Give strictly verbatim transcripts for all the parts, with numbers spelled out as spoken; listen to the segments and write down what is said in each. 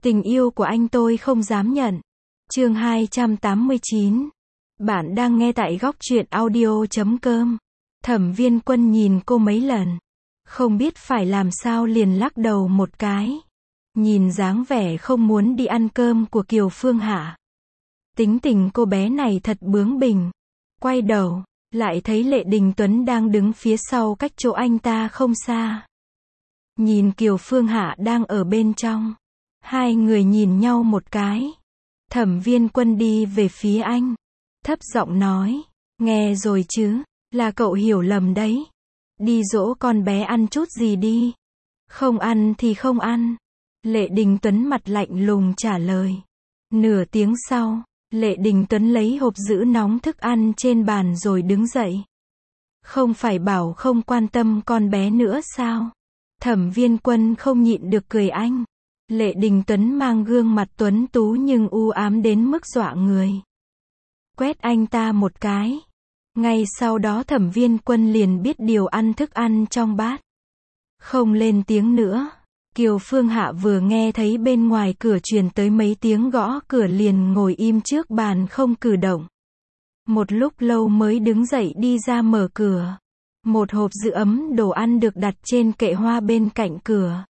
Tình yêu của anh tôi không dám nhận. Chương hai trăm tám mươi chín. Bạn đang nghe tại góc truyện audio chấm com. Thẩm Viên Quân nhìn cô mấy lần, không biết phải làm sao liền lắc đầu một cái. Nhìn dáng vẻ không muốn đi ăn cơm của Kiều Phương Hạ. Tính tình cô bé này thật bướng bỉnh. Quay đầu, lại thấy Lệ Đình Tuấn đang đứng phía sau cách chỗ anh ta không xa. Nhìn Kiều Phương Hạ đang ở bên trong. Hai người nhìn nhau một cái. Thẩm Viên Quân đi về phía anh, thấp giọng nói, nghe rồi chứ, là cậu hiểu lầm đấy. Đi dỗ con bé ăn chút gì đi. Không ăn thì không ăn. Lệ Đình Tuấn mặt lạnh lùng trả lời. Nửa tiếng sau, Lệ Đình Tuấn lấy hộp giữ nóng thức ăn trên bàn rồi đứng dậy. Không phải bảo không quan tâm con bé nữa sao? Thẩm Viên Quân không nhịn được cười anh. Lệ Đình Tuấn mang gương mặt tuấn tú nhưng u ám đến mức dọa người. Quét anh ta một cái. Ngay sau đó Thẩm Viên Quân liền biết điều ăn thức ăn trong bát. Không lên tiếng nữa. Kiều Phương Hạ vừa nghe thấy bên ngoài cửa truyền tới mấy tiếng gõ cửa liền ngồi im trước bàn không cử động. Một lúc lâu mới đứng dậy đi ra mở cửa. Một hộp giữ ấm đồ ăn được đặt trên kệ hoa bên cạnh cửa.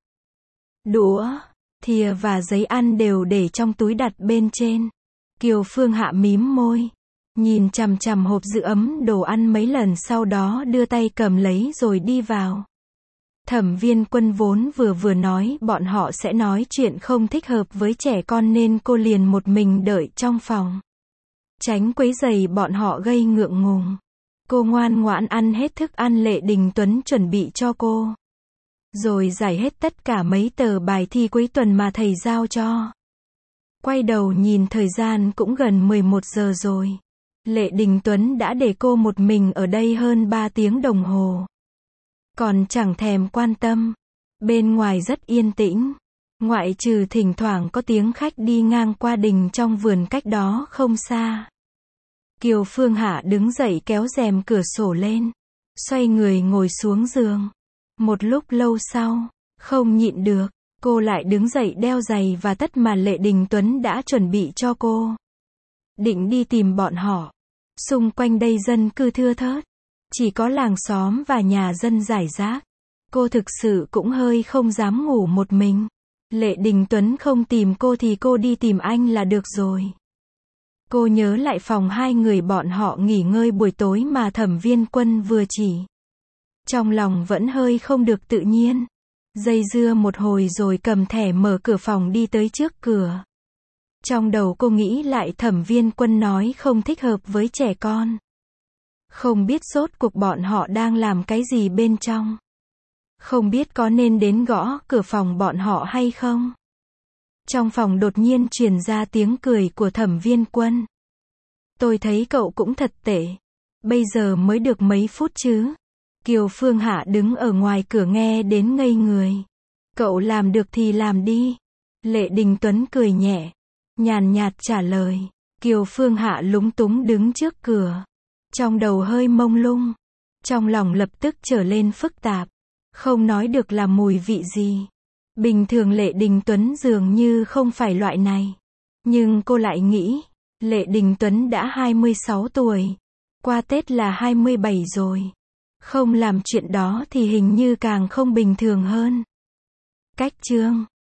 Đũa, thìa và giấy ăn đều để trong túi đặt bên trên. Kiều Phương Hạ mím môi, nhìn chằm chằm hộp giữ ấm đồ ăn mấy lần sau đó đưa tay cầm lấy rồi đi vào. Thẩm Viên Quân vốn vừa vừa nói bọn họ sẽ nói chuyện không thích hợp với trẻ con nên cô liền một mình đợi trong phòng. Tránh quấy rầy bọn họ gây ngượng ngùng. Cô ngoan ngoãn ăn hết thức ăn Lệ Đình Tuấn chuẩn bị cho cô. Rồi giải hết tất cả mấy tờ bài thi cuối tuần mà thầy giao cho. Quay đầu nhìn thời gian cũng gần mười một giờ rồi. Lệ Đình Tuấn đã để cô một mình ở đây hơn ba tiếng đồng hồ. Còn chẳng thèm quan tâm. Bên ngoài rất yên tĩnh. Ngoại trừ thỉnh thoảng có tiếng khách đi ngang qua đình trong vườn cách đó không xa. Kiều Phương Hạ đứng dậy kéo rèm cửa sổ lên. Xoay người ngồi xuống giường. Một lúc lâu sau, không nhịn được, cô lại đứng dậy đeo giày và tất mà Lệ Đình Tuấn đã chuẩn bị cho cô. Định đi tìm bọn họ. Xung quanh đây dân cư thưa thớt. Chỉ có làng xóm và nhà dân rải rác. Cô thực sự cũng hơi không dám ngủ một mình. Lệ Đình Tuấn không tìm cô thì cô đi tìm anh là được rồi. Cô nhớ lại phòng hai người bọn họ nghỉ ngơi buổi tối mà Thẩm Viên Quân vừa chỉ. Trong lòng vẫn hơi không được tự nhiên. Dây dưa một hồi rồi cầm thẻ mở cửa phòng đi tới trước cửa. Trong đầu cô nghĩ lại Thẩm Viên Quân nói không thích hợp với trẻ con. Không biết rốt cuộc bọn họ đang làm cái gì bên trong. Không biết có nên đến gõ cửa phòng bọn họ hay không. Trong phòng đột nhiên truyền ra tiếng cười của Thẩm Viên Quân. Tôi thấy cậu cũng thật tệ. Bây giờ mới được mấy phút chứ. Kiều Phương Hạ đứng ở ngoài cửa nghe đến ngây người. Cậu làm được thì làm đi. Lệ Đình Tuấn cười nhẹ, nhàn nhạt trả lời. Kiều Phương Hạ lúng túng đứng trước cửa. Trong đầu hơi mông lung. Trong lòng lập tức trở lên phức tạp. Không nói được là mùi vị gì. Bình thường Lệ Đình Tuấn dường như không phải loại này. Nhưng cô lại nghĩ, Lệ Đình Tuấn đã hai mươi sáu tuổi. Qua Tết là hai mươi bảy rồi. Không làm chuyện đó thì hình như càng không bình thường hơn. Cách chương